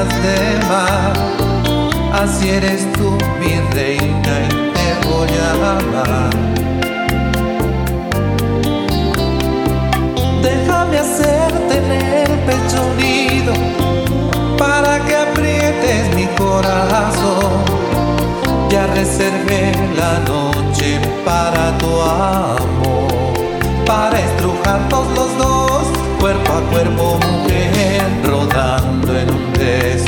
las demás. Así eres tú, mi reina, y te voy a amar. Déjame hacerte en el pecho un nido para que aprietes mi corazón. Ya reservé la noche para tu amor, para estrujarnos los dos, cuerpo a cuerpo, mujer, rodando en un beso,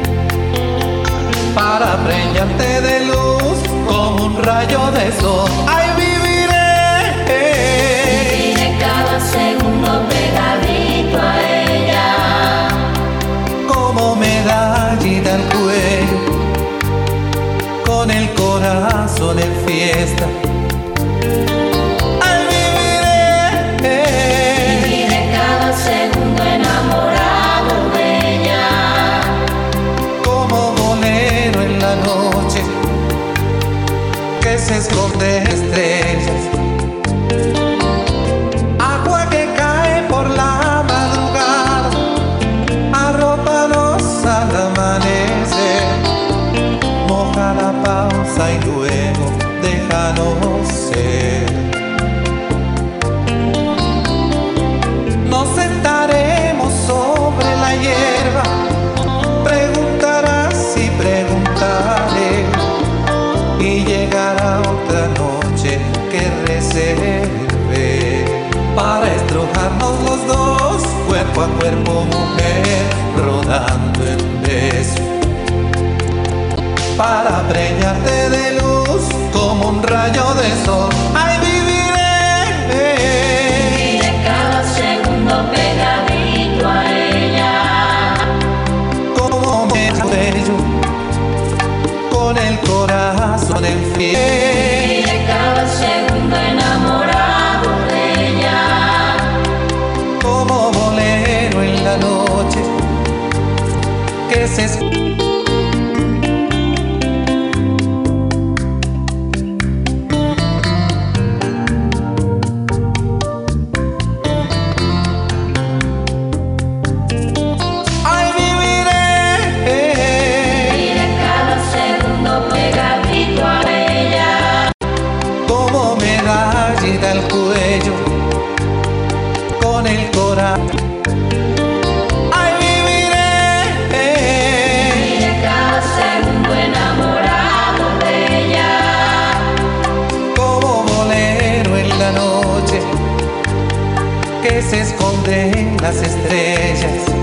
para preñarte de luz como un rayo de sol. ¡Ay, viviré! Viviré cada segundo pegadito a ella, Como medallita al cuello, con el corazón en fiesta. ¡Ay, viviré! viviré cada segundo enamorado de ella, Como bolero en la noche que se esconde en estrellas, agua que cae por la madrugada, arrópanos al amanecer, moja la pausa y luego déjanos ser. Nos sentaremos sobre la hierba, preguntarás y preguntaré, y llegará otra noche que reservé para estrujarnos los dos, cuerpo a cuerpo, mujer, rodando en beso, para preñarte de luz como un rayo de sol. ¡Ay, viviré! viviré cada segundo pegadito a ella, Como me bello, con el corazón en fiel, viviré cada segundo enamorado de ella, como bolero en la noche que se escucha. Ay, viviré viviré cada segundo pegadito a ella, como medallita al cuello, con el corazón. Ay, viviré viviré cada segundo enamorado de ella, como bolero en la noche que se esconde en las estrellas,